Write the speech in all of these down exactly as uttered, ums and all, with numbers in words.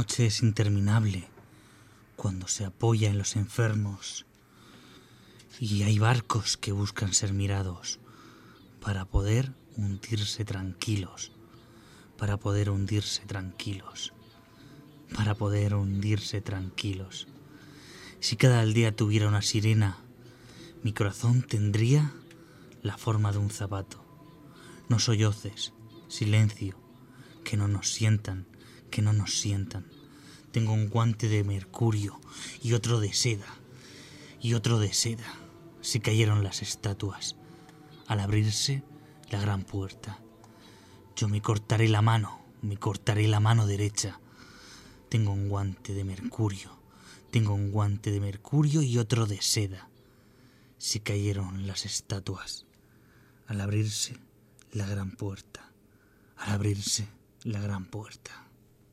noche es interminable cuando se apoya en los enfermos y hay barcos que buscan ser mirados para poder hundirse tranquilos, para poder hundirse tranquilos, para poder hundirse tranquilos. Si cada aldea tuviera una sirena, mi corazón tendría la forma de un zapato. No solloces, silencio, que no nos sientan, que no nos sientan. Tengo un guante de mercurio y otro de seda, y otro de seda. Se cayeron las estatuas al abrirse la gran puerta. Yo me cortaré la mano, me cortaré la mano derecha. Tengo un guante de mercurio, tengo un guante de mercurio y otro de seda. Se cayeron las estatuas al abrirse la gran puerta, al abrirse la gran puerta.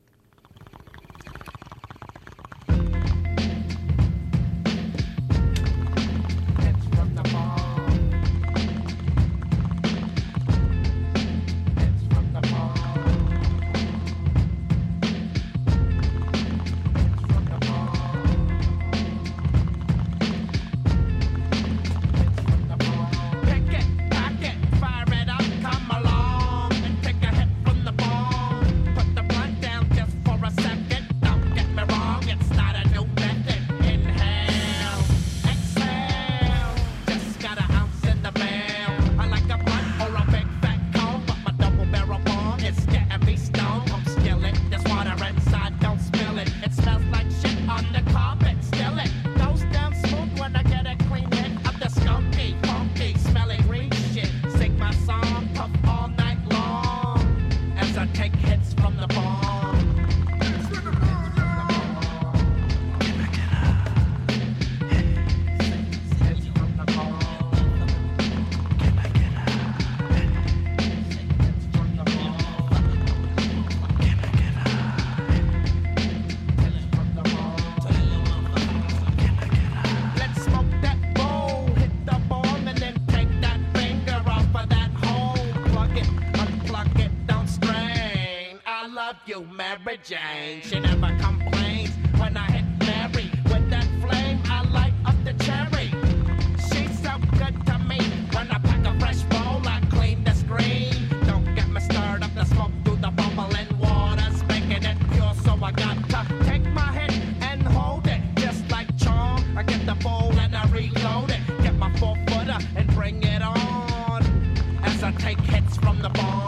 Jane, she never complains when I hit Mary with that flame. I light up the cherry. She's so good to me. When I pack a fresh bowl, I clean the screen. Don't get me stirred up the smoke through the bubbling waters, making it pure. So I got to take my hit and hold it, just like charm. I get the bowl and I reload it. Get my four footer and bring it on as I take hits from the bomb.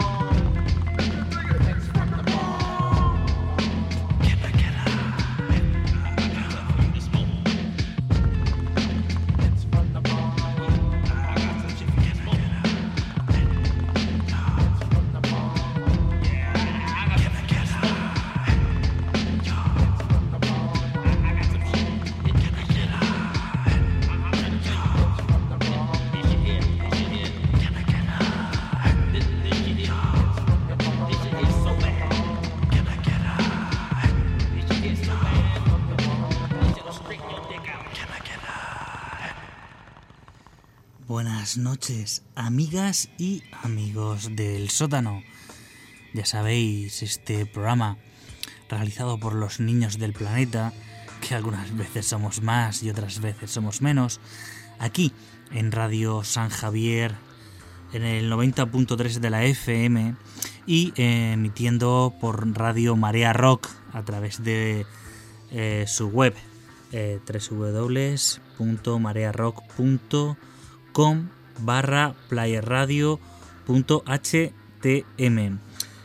Buenas noches, amigas y amigos del sótano. Ya sabéis, este programa realizado por los niños del planeta, que algunas veces somos más y otras veces somos menos, aquí en Radio San Javier, en el noventa punto tres de la F M y eh, emitiendo por Radio Marea Rock a través de eh, su web eh, doble u doble u doble u punto marea rock punto com barra playerradio punto h t m.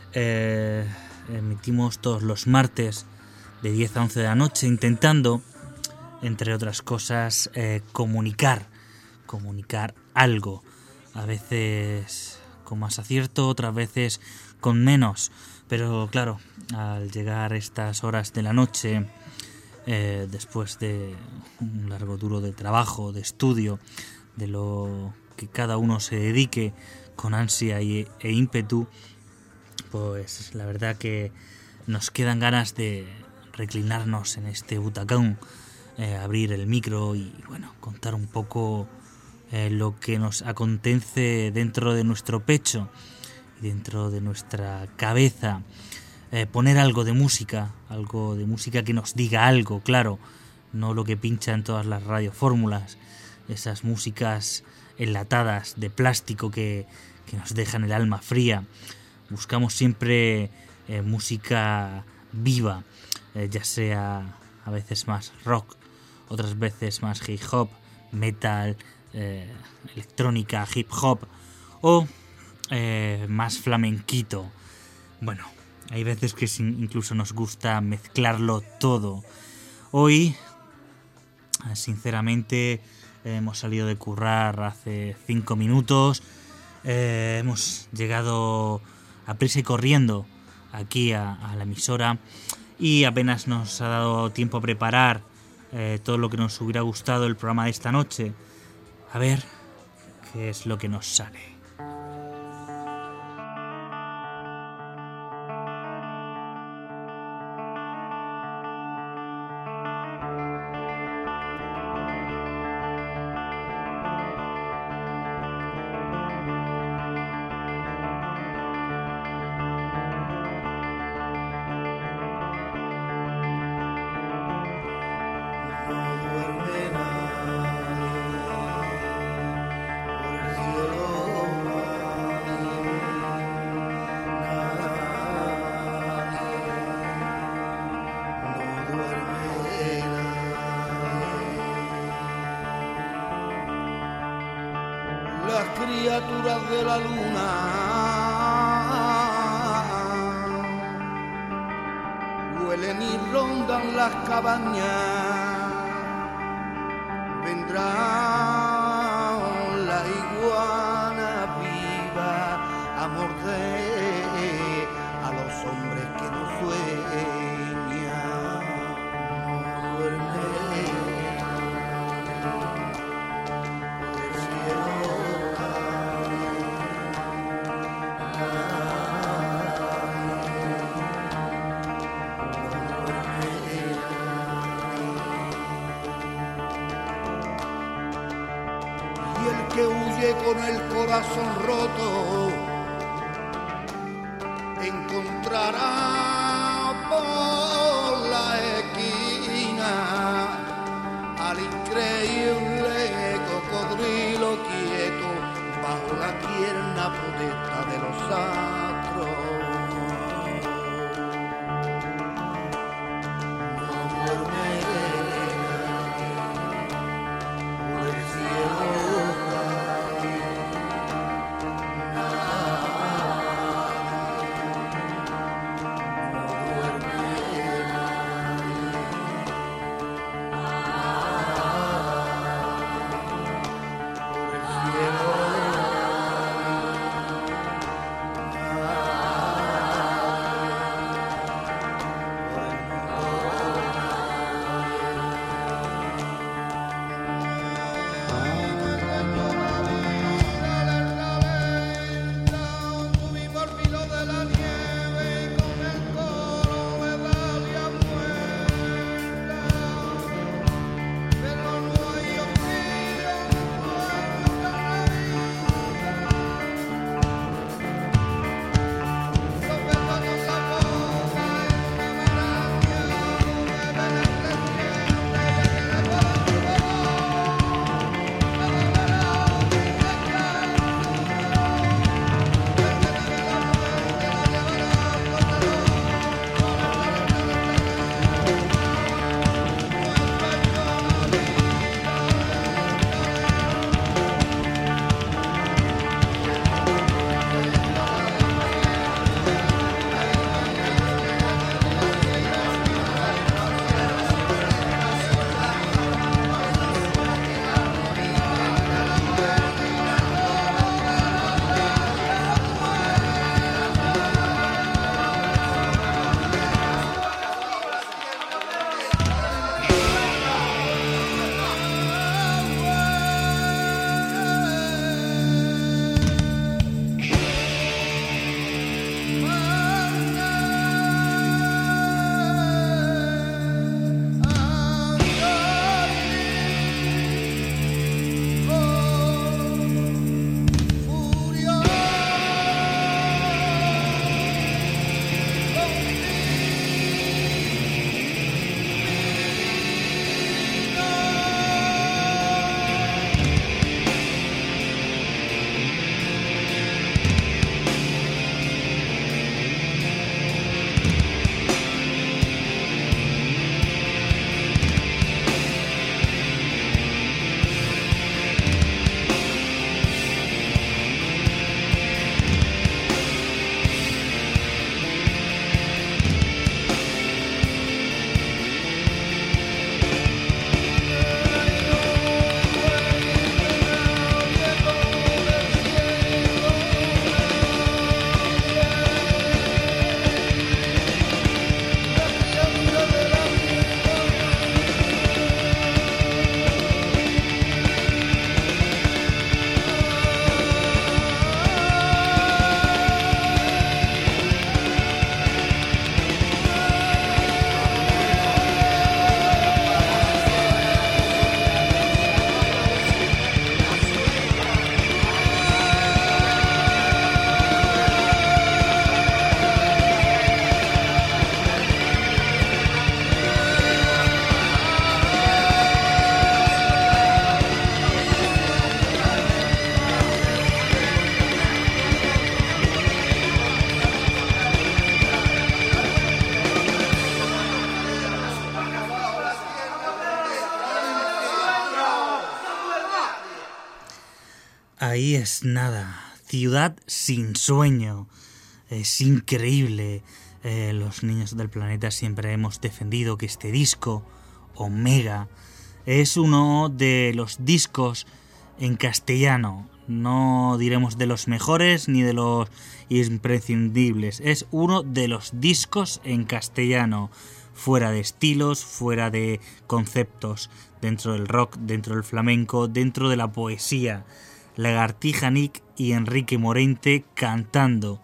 Eh, emitimos todos los martes de diez a once de la noche, intentando, entre otras cosas, eh, comunicar, comunicar algo. A veces con más acierto, otras veces con menos. Pero claro, al llegar estas horas de la noche, eh, después de un largo duro de trabajo, de estudio, de lo que cada uno se dedique con ansia y, e ímpetu, pues la verdad que nos quedan ganas de reclinarnos en este butacón, eh, abrir el micro y bueno, contar un poco eh, lo que nos acontece dentro de nuestro pecho y dentro de nuestra cabeza. eh, poner algo de música, algo de música que nos diga algo, claro, no lo que pincha en todas las radiofórmulas, esas músicas enlatadas de plástico que, que nos dejan el alma fría. Buscamos siempre eh, música viva, eh, ya sea a veces más rock, otras veces más hip hop, metal, eh, electrónica, hip hop o eh, más flamenquito. Bueno, hay veces que incluso nos gusta mezclarlo todo. Hoy, sinceramente, hemos salido de currar hace cinco minutos, eh, hemos llegado a prisa y corriendo aquí a, a la emisora y apenas nos ha dado tiempo a preparar eh, todo lo que nos hubiera gustado el programa de esta noche. A ver qué es lo que nos sale. Criaturas de la luna huelen y rondan las cabañas, vendrá la iguana viva a morder a los hombres que no sueñan, no duermen. Que huye con el corazón roto encontrará por la esquina al increíble cocodrilo quieto bajo la tierna protesta de los astros. No duerme por el cielo. ahí es nada. Ciudad sin sueño. Es increíble. Eh, los niños del planeta siempre hemos defendido que este disco, Omega, es uno de los discos en castellano. No diremos de los mejores ni de los imprescindibles. Es uno de los discos en castellano. Fuera de estilos, fuera de conceptos. Dentro del rock, dentro del flamenco, dentro de la poesía. Lagartija Nick y Enrique Morente cantando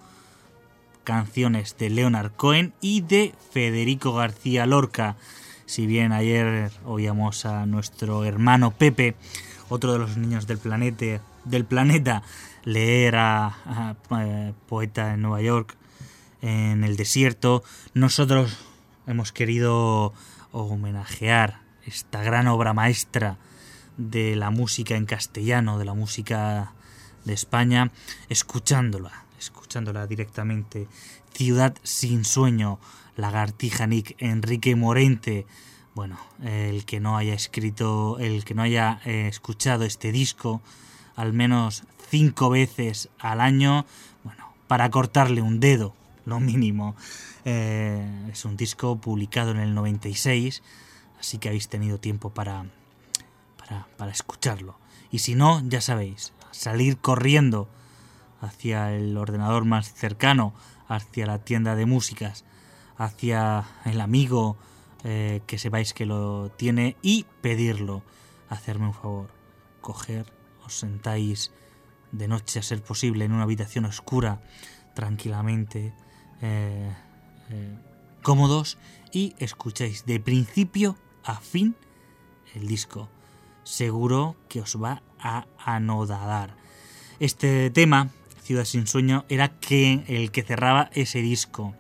canciones de Leonard Cohen y de Federico García Lorca. Si bien ayer oíamos a nuestro hermano Pepe, otro de los niños del planeta, del planeta leer a, a, a poeta en Nueva York, en el desierto, nosotros hemos querido homenajear esta gran obra maestra de la música en castellano, de la música de España, escuchándola, escuchándola directamente. Ciudad sin sueño, Lagartija Nick, Enrique Morente. Bueno, el que no haya escrito, el que no haya eh, escuchado este disco al menos cinco veces al año, bueno, para cortarle un dedo, lo mínimo. Eh, es un disco publicado en el noventa y seis, así que habéis tenido tiempo para, para, para escucharlo. Y si no, ya sabéis, salir corriendo hacia el ordenador más cercano, hacia la tienda de músicas, hacia el amigo eh, que sepáis que lo tiene y pedirlo. Hacerme un favor, coger, os sentáis de noche a ser posible en una habitación oscura, tranquilamente, eh, eh, cómodos, y escucháis de principio a fin el disco. Seguro que os va a anodadar. Este tema, Ciudad sin sueño, era que el que cerraba ese disco.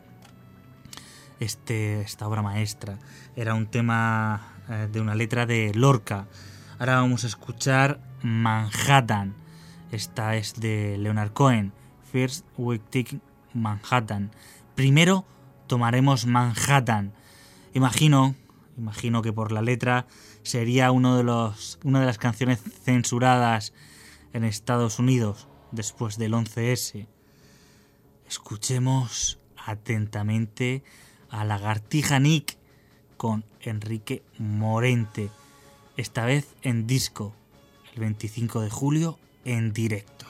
Este, esta obra maestra. Era un tema eh, de una letra de Lorca. Ahora vamos a escuchar Manhattan. Esta es de Leonard Cohen. First we take Manhattan. Primero tomaremos Manhattan. Imagino, imagino que por la letra sería uno de los, una de las canciones censuradas en Estados Unidos después del once ese. Escuchemos atentamente a Lagartija Nick con Enrique Morente, esta vez en disco, el veinticinco de julio en directo.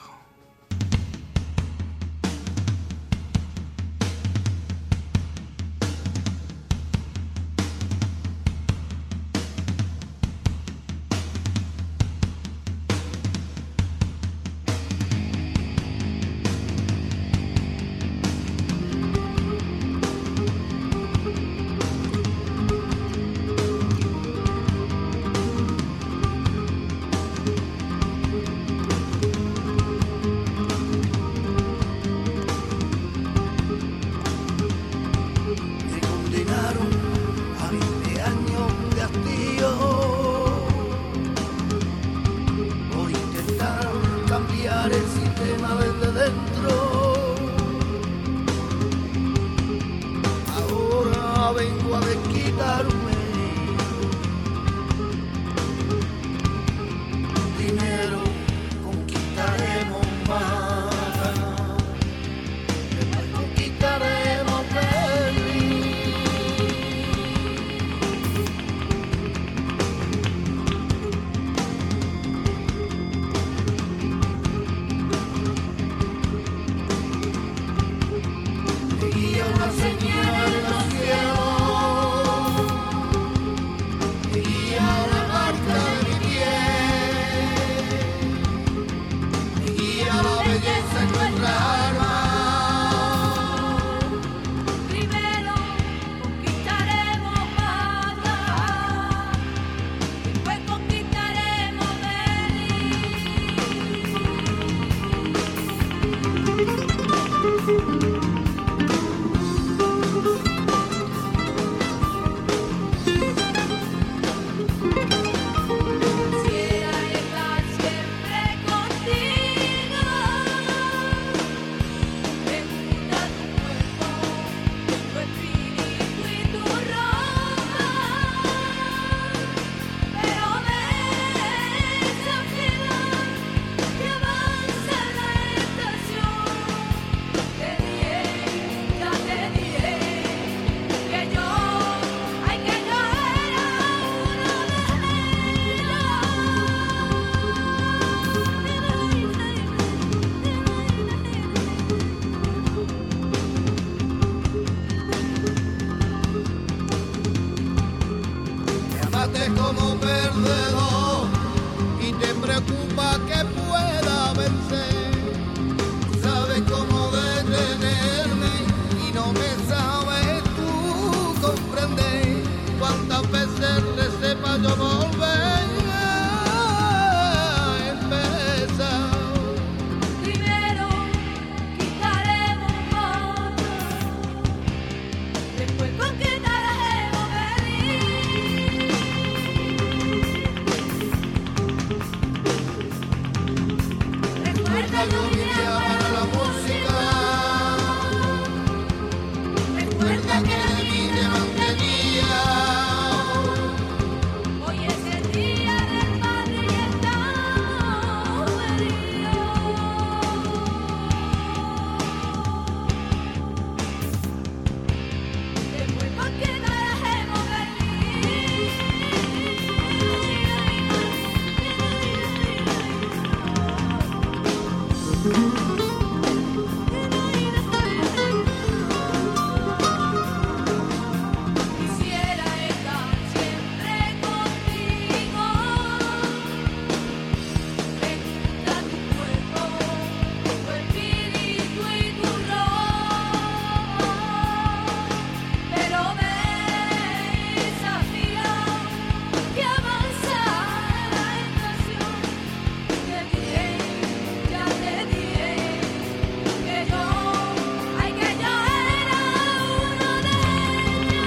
bates como perdedor y te preocupa que pueda vencer. Sabes cómo detenerme y no me sabes tú comprender. Cuántas veces te sepa yo volver a empezar. Primero quitaremos fotos, después conquistaremos Berlín. Recuerda yo vivía para la música. Recuerda que la niña mantenía. Hoy es el día del padre y estamos heridos. Después conquistaremos Quisiera estar siempre contigo. Me gusta tu cuerpo, tu espíritu y tu rol. Pero me desafía que avanzar la estación. Te diré, ya te diré que yo, ay que yo era uno de ellos.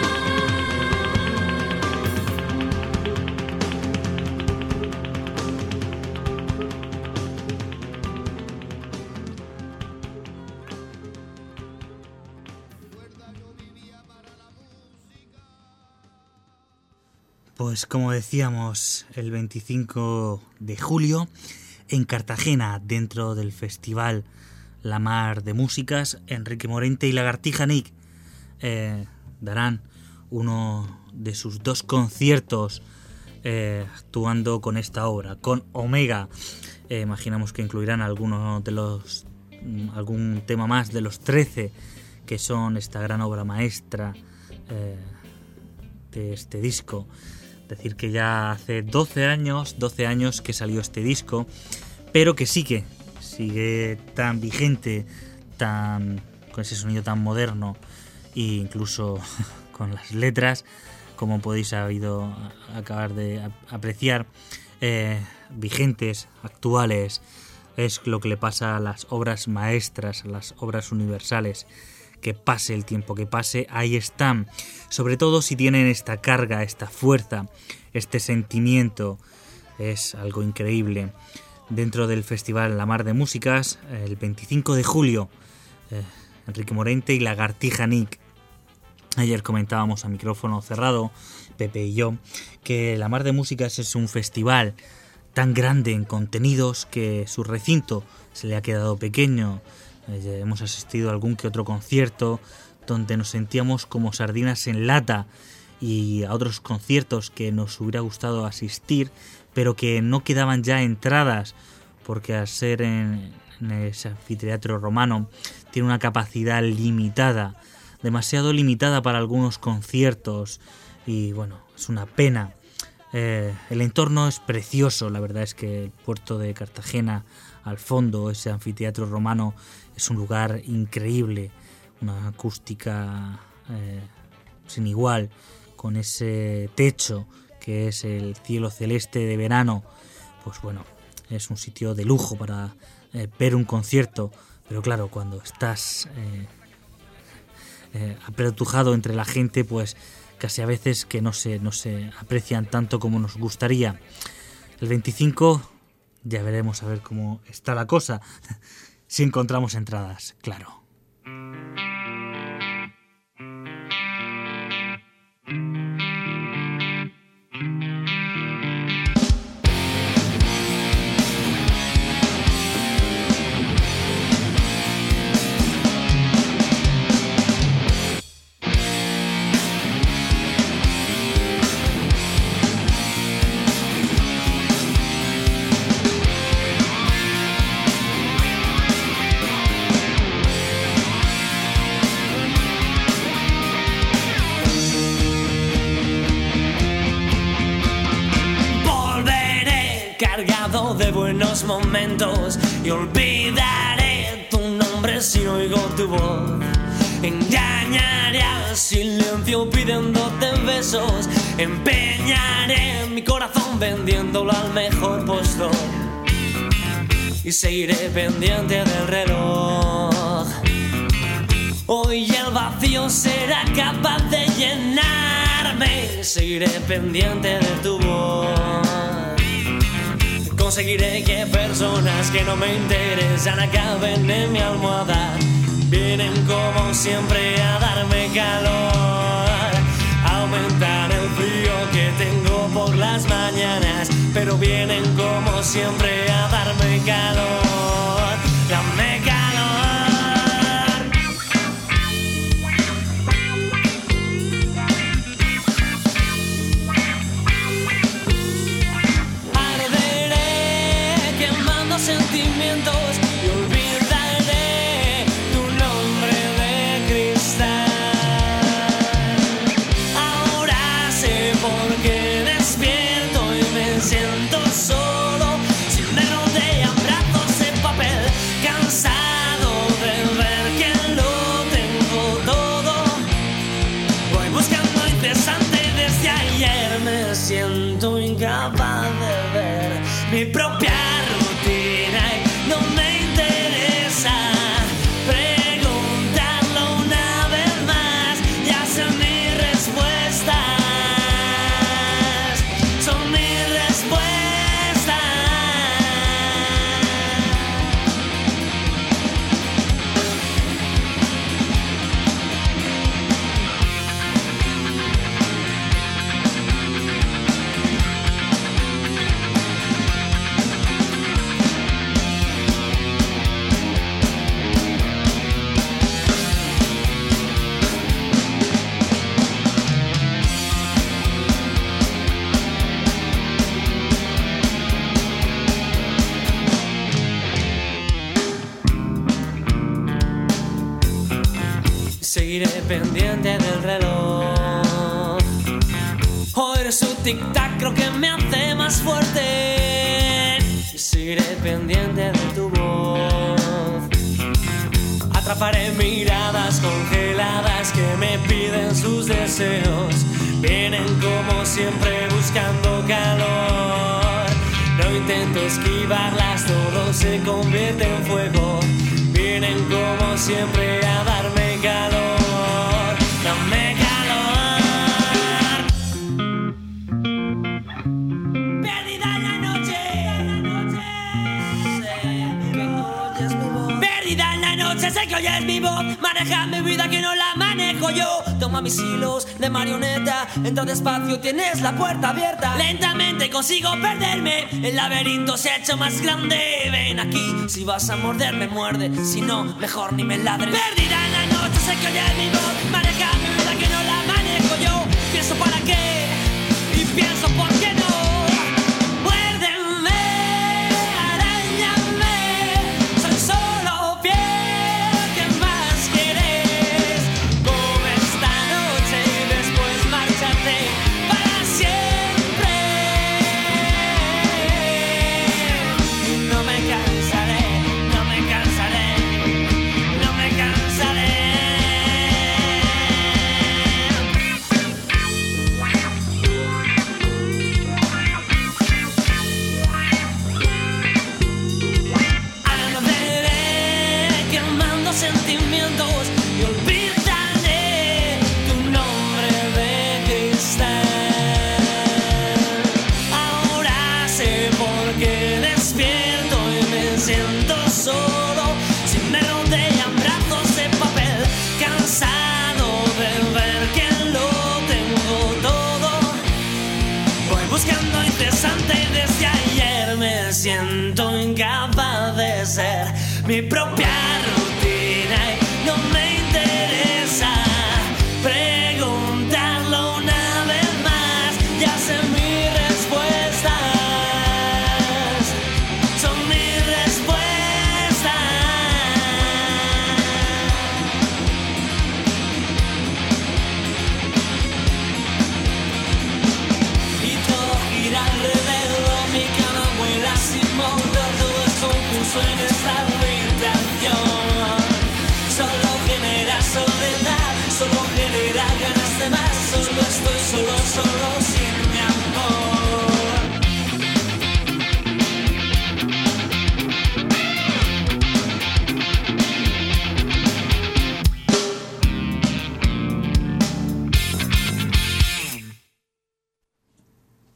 Pues como decíamos, el veinticinco de julio en Cartagena, dentro del festival La Mar de Músicas, Enrique Morente y Lagartija Nick eh, darán uno de sus dos conciertos eh, actuando con esta obra, con Omega. Eh, imaginamos que incluirán algunos de los algún tema más de los trece que son esta gran obra maestra eh, de este disco. Decir que ya hace doce años, doce años que salió este disco, pero que sigue, sigue tan vigente, tan con ese sonido tan moderno e incluso con las letras, como podéis haber ido a acabar de apreciar, eh, vigentes, actuales. Es lo que le pasa a las obras maestras, a las obras universales. Que pase el tiempo, que pase, ahí están. Sobre todo si tienen esta carga, esta fuerza, este sentimiento. Es algo increíble. Dentro del festival La Mar de Músicas, el veinticinco de julio, eh, Enrique Morente y Lagartija Nick. Ayer comentábamos a micrófono cerrado, Pepe y yo, que La Mar de Músicas es un festival tan grande en contenidos que su recinto se le ha quedado pequeño. Eh, hemos asistido a algún que otro concierto donde nos sentíamos como sardinas en lata, y a otros conciertos que nos hubiera gustado asistir, pero que no quedaban ya entradas, porque al ser en, en ese anfiteatro romano tiene una capacidad limitada, demasiado limitada para algunos conciertos, y bueno, es una pena. Eh, el entorno es precioso, la verdad es que el puerto de Cartagena, al fondo, ese anfiteatro romano, es un lugar increíble, una acústica eh, sin igual, con ese techo que es el cielo celeste de verano. Pues bueno, es un sitio de lujo para eh, ver un concierto, pero claro, cuando estás eh, eh, apretujado entre la gente, pues casi a veces que no se, no se aprecian tanto como nos gustaría. El veinticinco ya veremos a ver cómo está la cosa, si encontramos entradas, claro. rodeado de buenos momentos y olvidaré tu nombre si no oigo tu voz. Engañaré al silencio pidiéndote besos. Empeñaré mi corazón vendiéndolo al mejor postor. Y seguiré pendiente del reloj. Hoy el vacío será capaz de llenarme. Seguiré pendiente de tu voz. Conseguiré que personas que no me interesan acaben en mi almohada. Vienen como siempre a darme calor, aumentar el frío que tengo por las mañanas, pero vienen como siempre a darme calor, dame calor. Arderé quemando sentimientos y olvidaré tu nombre de cristal. Ahora sé por qué despierto y me siento solo, sin mero de abrazos de papel, cansado de ver que lo tengo todo. Voy buscando incesante desde ayer, me siento incapaz de ver mi propia rutina y no me interesa preguntarlo una vez más. Ya sé mis respuestas, son mis respuestas. Seguiré pendiente del reloj. Oír su tic-tac creo que me hace más fuerte. Seguiré pendiente de tu voz. Atraparé miradas congeladas que me piden sus deseos. Vienen como siempre buscando calor. No intento esquivarlas, todo se convierte en fuego. Vienen como siempre a darme calor, dame calor. Perdida en la noche, sé que oyes mi voz. Perdida en la noche, sé que oyes mi voz. Maneja mi vida que no la manejo yo. Toma mis hilos de marioneta, entra despacio, tienes la puerta abierta. Lentamente consigo perderme, el laberinto se ha hecho más grande. Ven aquí, si vas a morderme, muerde. Si no, mejor ni me ladres. Perdida en la noche, sé que oyes mi voz. Maneja mi vida que no la manejo yo. Pienso para qué y pienso por qué no. Muérdeme, arañame, soy solo piel, ¿qué más quieres? Come esta noche y después márchate para siempre. Y no me cansaré, no me cansaré, no me cansaré. Arderé quemando sentimientos y olvidaré tu nombre de cristal. Ahora sé por qué despierto y me siento solo, sin me rodean brazos de papel, cansado de ver que lo tengo todo. Voy buscando incesante desde ayer, me siento incapaz de ser mi propia rutina y no me interesa preguntarlo una vez más. Ya sé mis respuestas, son mis respuestas. Y todo gira alrededor, mi cama vuela sin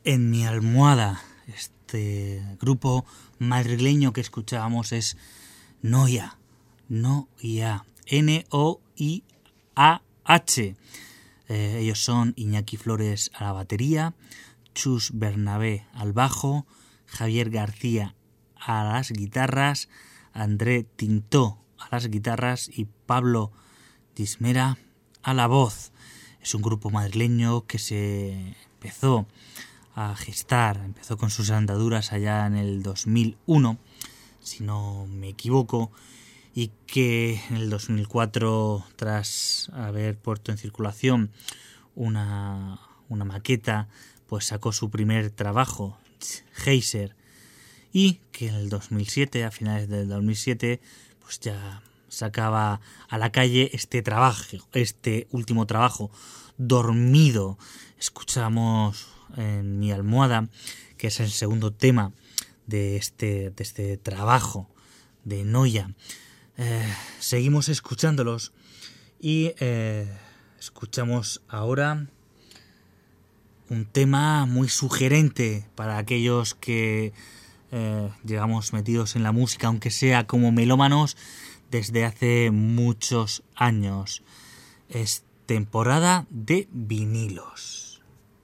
En mi almohada. Este grupo madrileño que escuchábamos es Noia. Noia. N O I A H. Eh, ellos son Iñaki Flores a la batería, Chus Bernabé al bajo, Javier García a las guitarras, André Tintó a las guitarras y Pablo Dismera a la voz. Es un grupo madrileño que se empezó a gestar, empezó con sus andaduras allá en el dos mil uno, si no me equivoco, y que en el dos mil cuatro, tras haber puesto en circulación una, una maqueta, pues sacó su primer trabajo, Geyser, y que en el dos mil siete, a finales del dos mil siete, pues ya sacaba a la calle este trabajo, este último trabajo, Dormido. Escuchamos en mi almohada, que es el segundo tema de este, de este trabajo de Noia. Eh, seguimos escuchándolos y eh, escuchamos ahora un tema muy sugerente para aquellos que eh, llegamos metidos en la música, aunque sea como melómanos, desde hace muchos años. Es temporada de vinilos.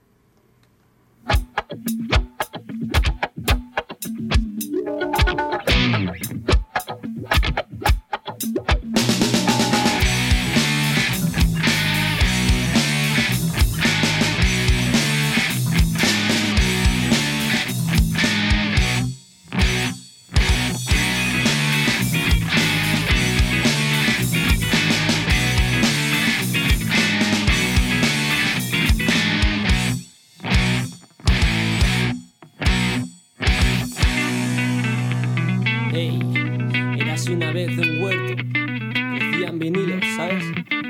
Una vez de un huerto, decían vinilos, ¿sabes?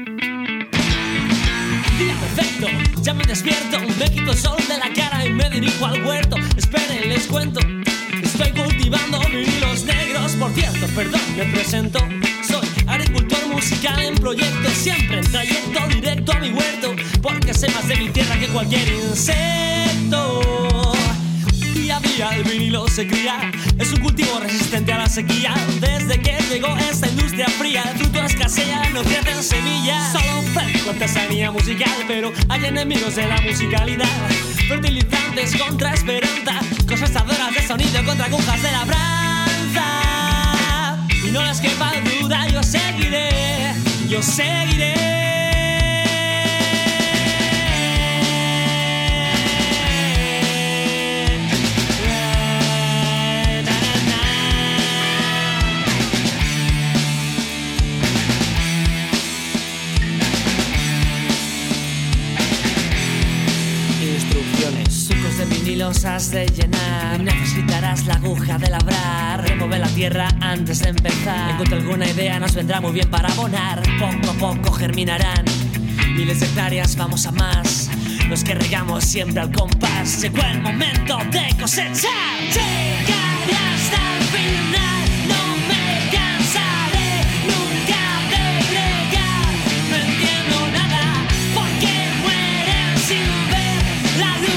Día perfecto, ya me despierto, me quito el sol de la cara y me dirijo al huerto. Esperen, les cuento, estoy cultivando vinilos negros. Por cierto, perdón, me presento, soy agricultor musical en proyecto, siempre en trayecto directo a mi huerto, porque sé más de mi tierra que cualquier insecto. Día a día el vinilo se cría, es un cultivo resistente a la sequía. Desde que llegó esta industria fría, el fruto escasea, no crece en semillas. Solo ofrezco artesanía musical, pero hay enemigos de la musicalidad. Fertilizantes contra esperanza, cosechadoras de sonido contra agujas de labranza. Y no les quepa duda, yo seguiré, yo seguiré. Sucos de vinilos has de llenar, necesitarás la aguja de labrar. Remove la tierra antes de empezar. Encuentra alguna idea, nos vendrá muy bien para abonar. Poco a poco germinarán miles de hectáreas, vamos a más. Los que regamos siempre al compás. Llegó el momento de cosechar. Llegaré hasta el final, no me cansaré nunca de bregar. No entiendo nada, porque mueren sin ver la luz.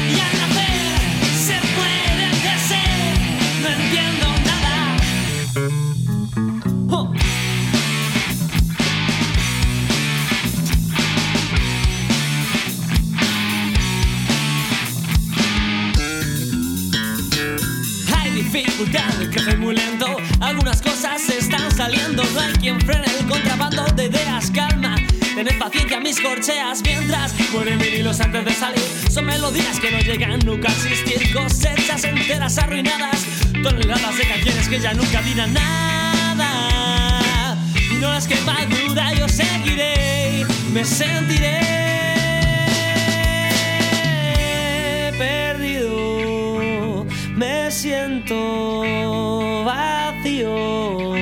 Dificultad, crece muy lento, algunas cosas están saliendo. No hay quien frene el contrabando de ideas, calma. Tened paciencia, mis corcheas, mientras mueren vinilos antes de salir. Son melodías que no llegan nunca a existir, cosechas enteras arruinadas, toneladas de canciones que ya nunca dirán nada. Y no les quepa duda, yo seguiré, me sentiré perdido, me siento vacío,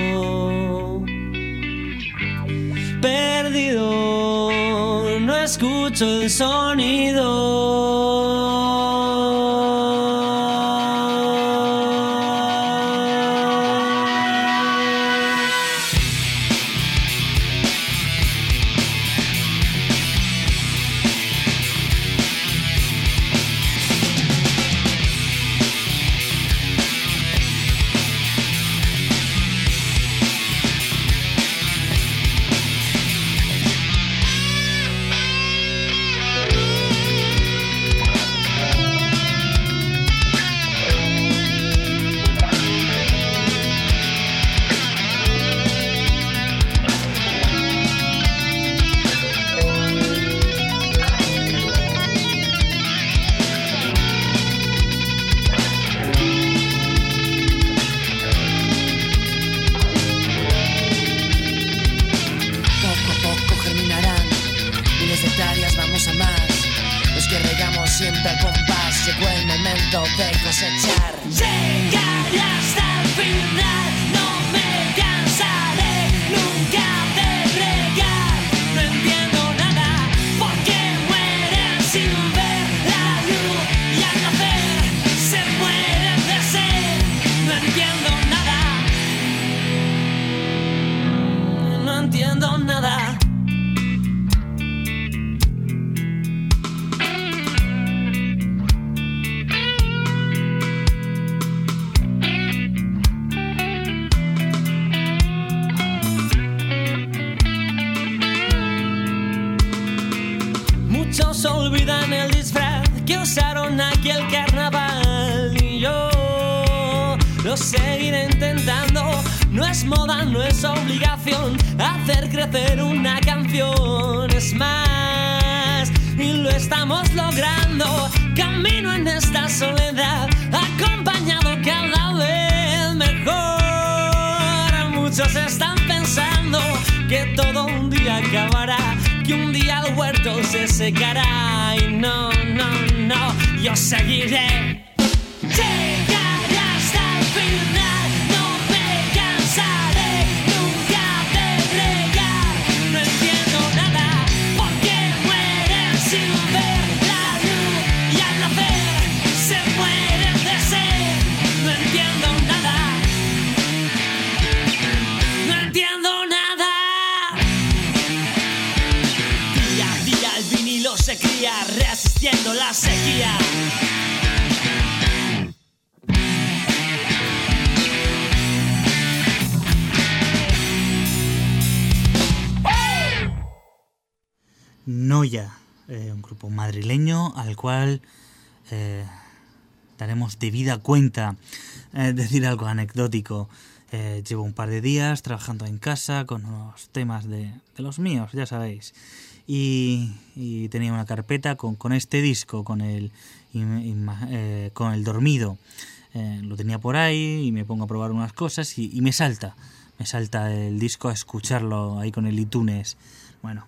perdido, no escucho el sonido. Marchamos siempre al compás, llegó el momento de cosechar. Llegaré hasta el final, no me cansaré nunca de bregar. No entiendo nada, porque mueren sin ver la luz y al nacer se mueren de sed. No entiendo nada, no entiendo nada. Muchos olvidan el disfraz que usaron aquí el carnaval y yo lo seguiré intentando. No es moda, no es obligación hacer crecer una canción. Es más, y lo estamos logrando. Camino en esta soledad, acompañado cada vez mejor. Muchos están pensando que todo un día acabará, que un día el huerto se secará. Y no, no, no, yo seguiré. Llegaré hasta el final, no me cansaré nunca de bregar. No entiendo nada, porque mueren sin ver la luz y al nacer se mueren de sed. No entiendo nada, no entiendo nada. Día a día el vinilo se cría, resistiendo la sequía. Noia, eh, un grupo madrileño al cual eh, daremos debida cuenta. Eh, decir algo anecdótico, eh, llevo un par de días trabajando en casa con unos temas de, de los míos, ya sabéis, y, y tenía una carpeta con, con este disco, con el, eh, con el dormido. Eh, lo tenía por ahí y me pongo a probar unas cosas y, y me salta, me salta el disco a escucharlo ahí con el iTunes. Bueno,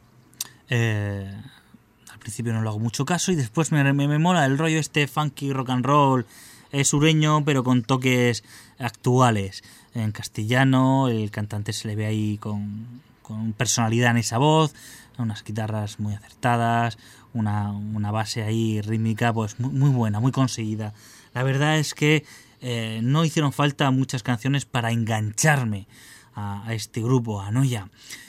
Eh, al principio no le hago mucho caso y después me, me, me mola el rollo este funky rock and roll eh, sureño, pero con toques actuales en castellano. El cantante se le ve ahí con, con personalidad en esa voz, unas guitarras muy acertadas, una, una base ahí rítmica pues muy, muy buena, muy conseguida. La verdad es que eh, no hicieron falta muchas canciones para engancharme a, a este grupo, a Noia.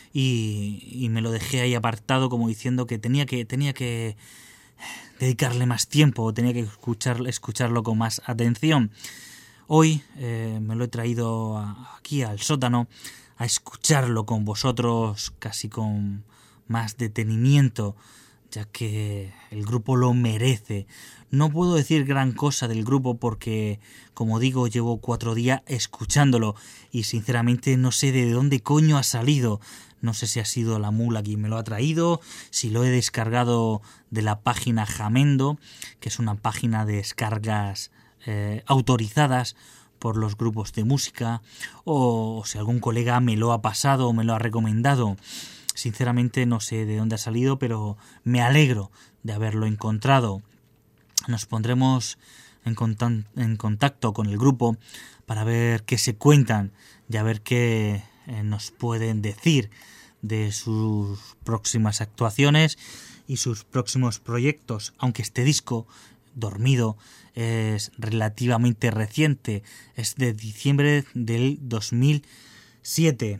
Y, y me lo dejé ahí apartado como diciendo que tenía que tenía que dedicarle más tiempo, tenía que escuchar, escucharlo con más atención. Hoy eh, me lo he traído a, aquí al sótano a escucharlo con vosotros casi con más detenimiento, ya que el grupo lo merece. No puedo decir gran cosa del grupo porque, como digo, llevo cuatro días escuchándolo y sinceramente no sé de dónde coño ha salido. No sé si ha sido la mula quien me lo ha traído, si lo he descargado de la página Jamendo, que es una página de descargas eh, autorizadas por los grupos de música, o, o si algún colega me lo ha pasado o me lo ha recomendado. Sinceramente no sé de dónde ha salido, pero me alegro de haberlo encontrado. Nos pondremos en contacto, en contacto con el grupo para ver qué se cuentan y a ver qué eh, nos pueden decir de sus próximas actuaciones y sus próximos proyectos, aunque este disco, Dormido, es relativamente reciente, es de diciembre del dos mil siete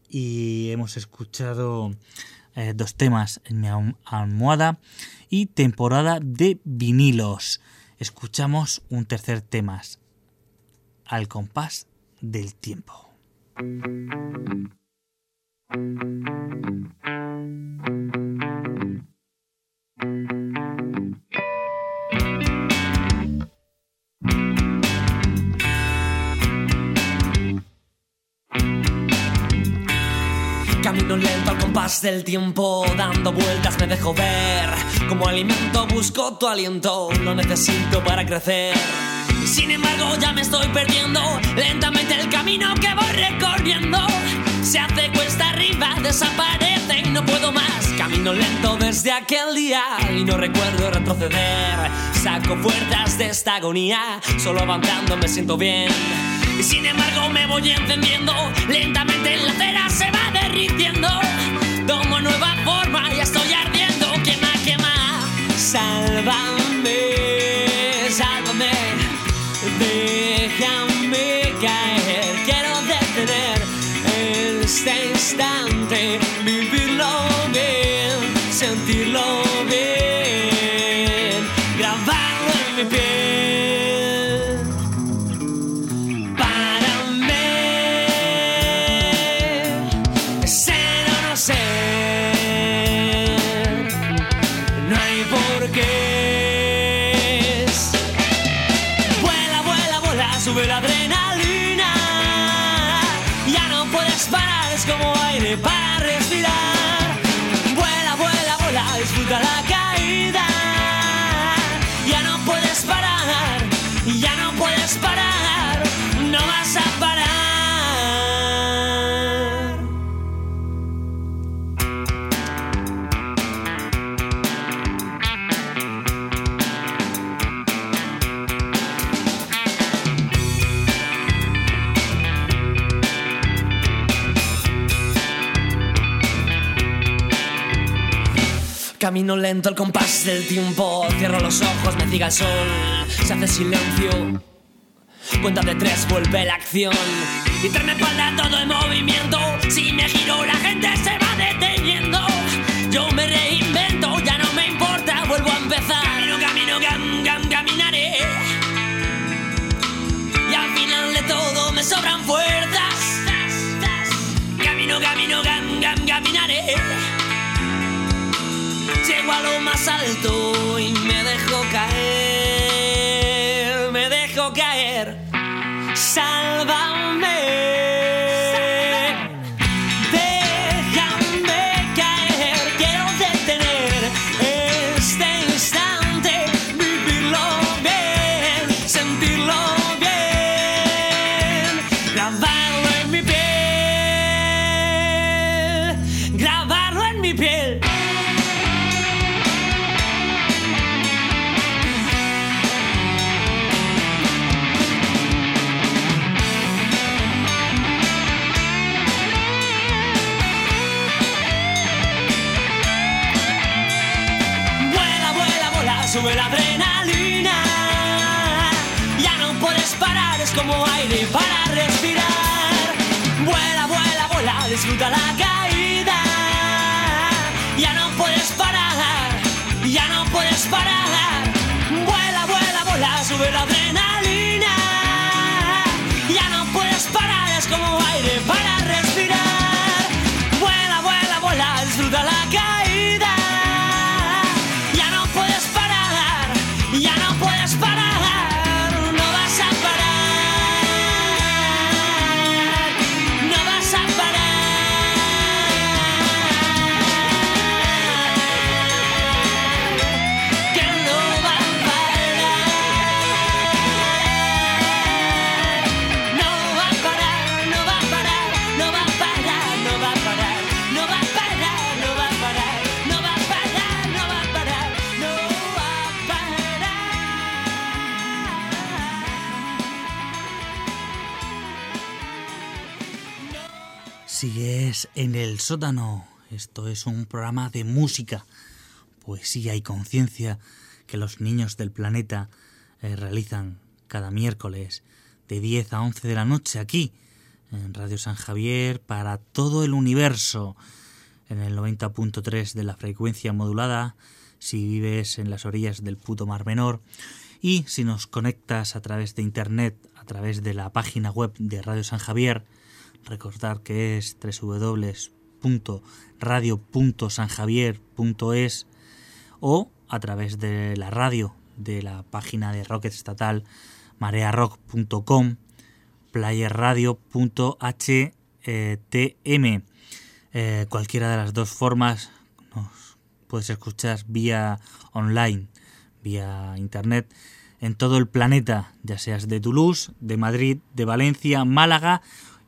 y hemos escuchado eh, dos temas en mi almohada y temporada de vinilos. Escuchamos un tercer tema, Al compás del tiempo. Camino lento al compás del tiempo, dando vueltas me dejo ver. Como alimento busco tu aliento, lo necesito para crecer. Sin embargo ya me estoy perdiendo, lentamente el camino que voy recorriendo se hace cuesta arriba, desaparecen y no puedo más. Camino lento desde aquel día y no recuerdo retroceder. Saco fuerzas de esta agonía, solo avanzando me siento bien. Y sin embargo me voy encendiendo, lentamente la cera se va derritiendo. Tomo nueva forma, ya estoy ardiendo. Quema, quema, sálvame, sálvame. Déjame caer, quiero detener este instante, vivirlo bien, sentirlo bien, grabarlo en mi piel. Para mí, ser o no ser, no hay por qué. Sube la adrenalina, ya no puedes parar, es como aire para respirar. Vuela, vuela, vuela, disfruta la caída. Ya no puedes parar, ya no puedes parar, no vas a parar. Camino lento al compás del tiempo, cierro los ojos, me ciega el sol, se hace silencio, cuenta de tres, vuelve la acción, y trae espalda todo el movimiento, si me giro la gente se va deteniendo, yo me reinvento, ya no me importa, vuelvo a empezar, camino, camino, cam, cam, caminaré, y al final de todo me sobran fuerzas, camino, camino, cam, cam, caminaré. Llego a lo más alto y me dejo caer, me dejo caer. Sálvame, déjame caer. Quiero detener este instante, vivirlo bien, sentirlo bien, grabarlo en mi piel, grabarlo en mi piel. Sube la adrenalina, ya no puedes parar, es como aire para respirar. Vuela, vuela, vuela, disfruta la caída. Ya no puedes parar, ya no puedes parar. Vuela, vuela, vuela, sube la adrenalina. Ya no puedes parar, es como aire para respirar. Vuela, vuela, vuela, disfruta la caída. Ya no puedes parar, no vas a parar, no vas a parar, que no va a parar, no va a parar, no va a parar, no va a parar, no va a parar, no va a parar, no va a parar, no va a parar, no va a parar, no va a parar. Sigues en el sótano. Esto es un programa de música, poesía y conciencia que los niños del planeta eh, realizan cada miércoles de diez a once de la noche aquí en Radio San Javier para todo el universo en el noventa punto tres de la frecuencia modulada si vives en las orillas del puto Mar Menor, y si nos conectas a través de internet, a través de la página web de Radio San Javier. Recordar que es doble u doble u doble u punto radio punto san javier punto es o a través de la radio de la página de rock estatal marea rock punto com, playerradio punto h t m. Eh, cualquiera de las dos formas nos puedes escuchar vía online, vía internet, en todo el planeta, ya seas de Toulouse, de Madrid, de Valencia, Málaga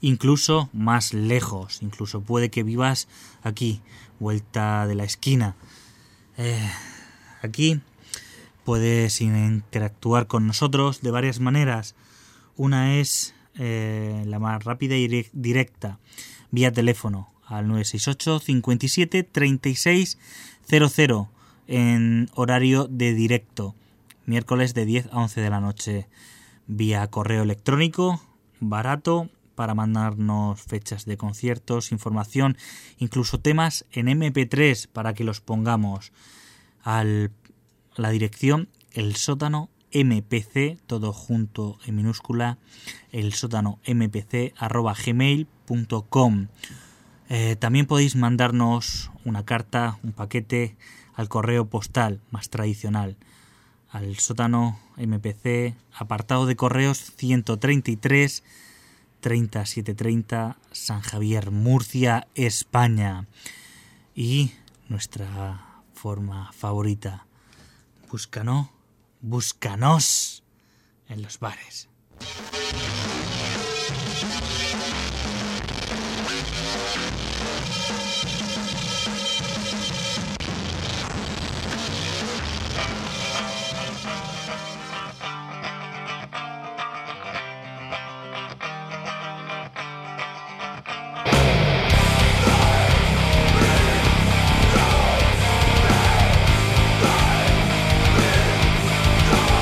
incluso más lejos, incluso puede que vivas aquí, vuelta de la esquina. Eh, aquí puedes interactuar con nosotros de varias maneras. Una es eh, la más rápida y directa, vía teléfono al nueve seis ocho, cinco siete, treinta y seis cero cero en horario de directo, miércoles de diez a once de la noche. Vía correo electrónico, barato, para mandarnos fechas de conciertos, información, incluso temas en eme pe tres para que los pongamos. Al la dirección el sótano mpc, todo junto en minúscula, el sótano mpc arroba gmail punto com. Eh, también podéis mandarnos una carta, un paquete al correo postal más tradicional, al sótano eme pe ce, apartado de correos ciento treinta y tres, treinta setecientos treinta, San Javier, Murcia, España. Y nuestra forma favorita, búscanos, búscanos en los bares.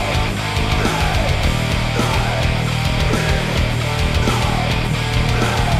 Die!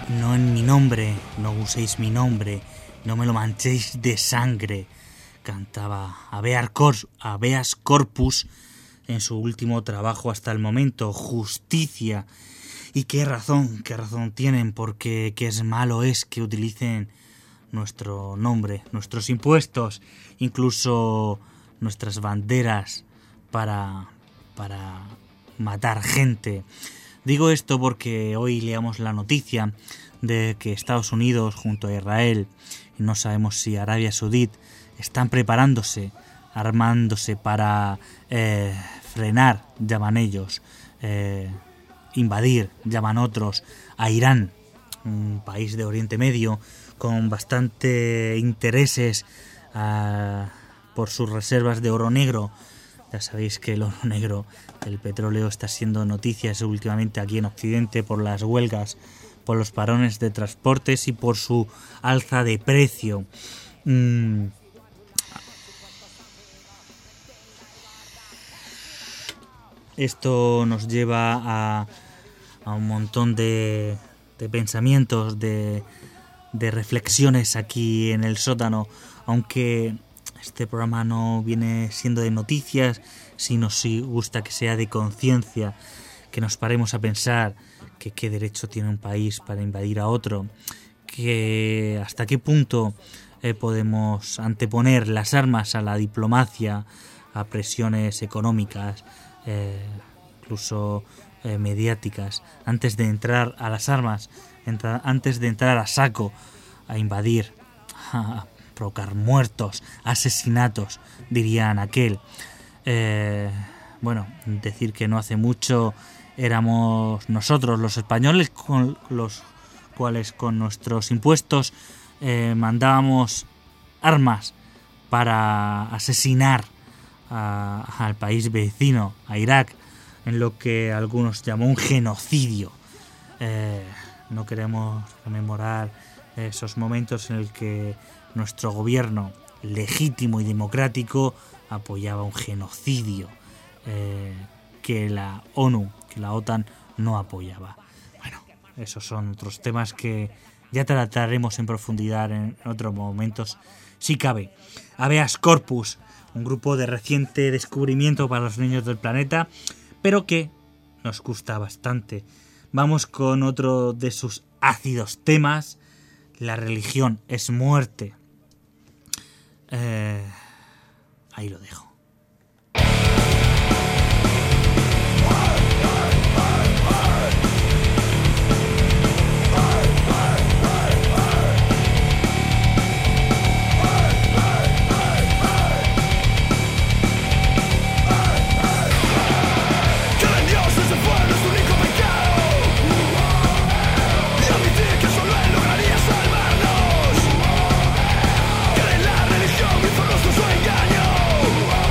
no en mi nombre, no uséis mi nombre, no me lo manchéis de sangre, cantaba Habeas Cor- Habeas Corpus en su último trabajo hasta el momento, Justicia. Y qué razón, qué razón tienen, porque qué es malo es que utilicen nuestro nombre, nuestros impuestos, incluso nuestras banderas para, para matar gente. Digo esto porque hoy leamos la noticia de que Estados Unidos junto a Israel, y no sabemos si Arabia Saudí, están preparándose, armándose para eh, frenar, llaman ellos, eh, invadir, llaman otros, a Irán, un país de Oriente Medio con bastante intereses uh, por sus reservas de oro negro. Ya sabéis que el oro negro, el petróleo, está siendo noticias últimamente aquí en Occidente por las huelgas, por los parones de transportes y por su alza de precio. Mm. Esto nos lleva a, a un montón de, de pensamientos, de, de reflexiones aquí en el sótano, aunque este programa no viene siendo de noticias, sino si gusta que sea de conciencia, que nos paremos a pensar que qué derecho tiene un país para invadir a otro, que hasta qué punto eh, podemos anteponer las armas a la diplomacia, a presiones económicas, eh, incluso eh, mediáticas, antes de entrar a las armas, entra, antes de entrar a saco, a invadir, a provocar muertos, asesinatos, dirían aquel. Eh, bueno, decir que no hace mucho éramos nosotros los españoles con los cuales con nuestros impuestos eh, mandábamos armas para asesinar a, al país vecino, a Irak, en lo que algunos llamó un genocidio. Eh, no queremos rememorar esos momentos en el que nuestro gobierno legítimo y democrático apoyaba un genocidio eh, que la ONU, que la OTAN no apoyaba. Bueno, esos son otros temas que ya trataremos en profundidad en otros momentos, si cabe. Habeas Corpus, un grupo de reciente descubrimiento para los niños del planeta, pero que nos gusta bastante. Vamos con otro de sus ácidos temas: la religión es muerte. Eh, ahí lo dejo. Cree en la religión y por nuestro engaño.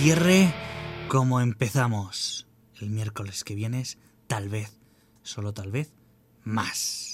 cierre como empezamos. El miércoles que viene, tal vez, solo tal vez, más.